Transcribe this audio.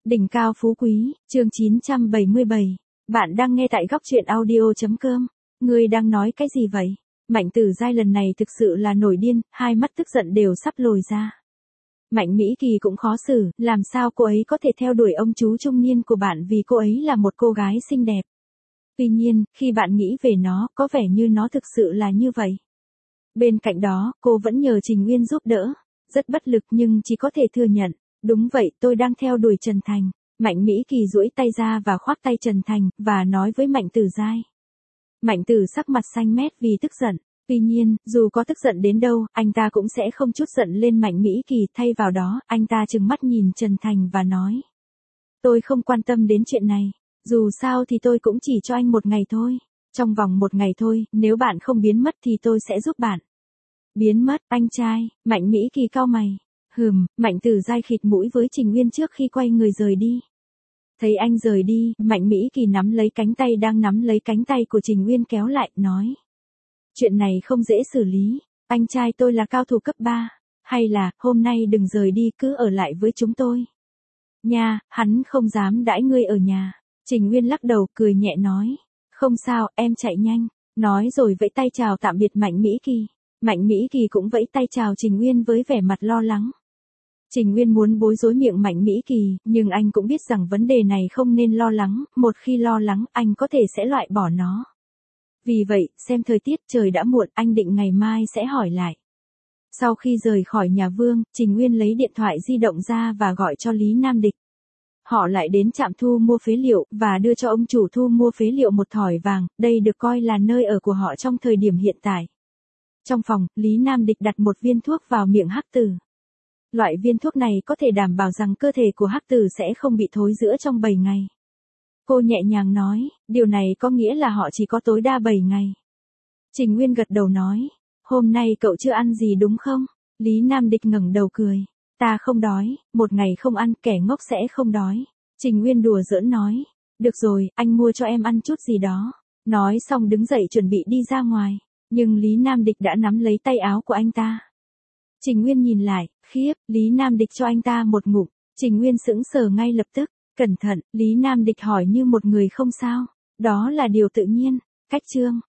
Đỉnh cao phú quý, chương 977. Bạn đang nghe tại góc truyện audio.com. Ngươi đang nói cái gì vậy? Mạnh Tử Giai lần này thực sự là nổi điên, hai mắt tức giận đều sắp lồi ra. Mạnh Mỹ Kỳ cũng khó xử, làm sao cô ấy có thể theo đuổi ông chú trung niên của bạn vì cô ấy là một cô gái xinh đẹp. Tuy nhiên, khi bạn nghĩ về nó, có vẻ như nó thực sự là như vậy. Bên cạnh đó, cô vẫn nhờ Trình Uyên giúp đỡ. Rất bất lực nhưng chỉ có thể thừa nhận. Đúng vậy, tôi đang theo đuổi Trần Thành. Mạnh Mỹ Kỳ duỗi tay ra và khoác tay Trần Thành, và nói với Mạnh Tử Giai. Mạnh Tử sắc mặt xanh mét vì tức giận. Tuy nhiên, dù có tức giận đến đâu, anh ta cũng sẽ không trút giận lên Mạnh Mỹ Kỳ. Thay vào đó, anh ta trừng mắt nhìn Trần Thành và nói. Tôi không quan tâm đến chuyện này. Dù sao thì tôi cũng chỉ cho anh một ngày thôi. Trong vòng một ngày thôi, nếu bạn không biến mất thì tôi sẽ giúp bạn. Biến mất, anh trai, Mạnh Mỹ Kỳ cau mày. Mạnh Tử Giai khịt mũi với Trình Uyên trước khi quay người rời đi. Thấy anh rời đi, Mạnh Mỹ Kỳ nắm lấy cánh tay đang nắm lấy cánh tay của Trình Uyên kéo lại, nói. Chuyện này không dễ xử lý, anh trai tôi là cao thủ cấp 3, hay là, hôm nay đừng rời đi cứ ở lại với chúng tôi. Nha, hắn không dám đãi ngươi ở nhà. Trình Uyên lắc đầu cười nhẹ nói. Không sao, em chạy nhanh. Nói rồi vẫy tay chào tạm biệt Mạnh Mỹ Kỳ. Mạnh Mỹ Kỳ cũng vẫy tay chào Trình Uyên với vẻ mặt lo lắng. Trình Uyên muốn bối rối miệng Mạnh Mỹ Kỳ, nhưng anh cũng biết rằng vấn đề này không nên lo lắng, một khi lo lắng anh có thể sẽ loại bỏ nó. Vì vậy, xem thời tiết trời đã muộn, anh định ngày mai sẽ hỏi lại. Sau khi rời khỏi nhà Vương, Trình Uyên lấy điện thoại di động ra và gọi cho Lý Nam Địch. Họ lại đến trạm thu mua phế liệu, và đưa cho ông chủ thu mua phế liệu một thỏi vàng, đây được coi là nơi ở của họ trong thời điểm hiện tại. Trong phòng, Lý Nam Địch đặt một viên thuốc vào miệng Hắc Tử. Loại viên thuốc này có thể đảm bảo rằng cơ thể của Hắc Tử sẽ không bị thối rữa trong 7 ngày. Cô nhẹ nhàng nói, điều này có nghĩa là họ chỉ có tối đa 7 ngày. Trình Nguyên gật đầu nói, hôm nay cậu chưa ăn gì đúng không? Lý Nam Địch ngẩng đầu cười. Ta không đói, một ngày không ăn kẻ ngốc sẽ không đói. Trình Nguyên đùa giỡn nói, được rồi, anh mua cho em ăn chút gì đó. Nói xong đứng dậy chuẩn bị đi ra ngoài. Nhưng Lý Nam Địch đã nắm lấy tay áo của anh ta. Trình Nguyên nhìn lại, khiếp, Lý Nam Địch cho anh ta một ngụm. Trình Nguyên sững sờ ngay lập tức. Cẩn thận, Lý Nam Địch hỏi như một người không sao. Đó là điều tự nhiên. Cách chương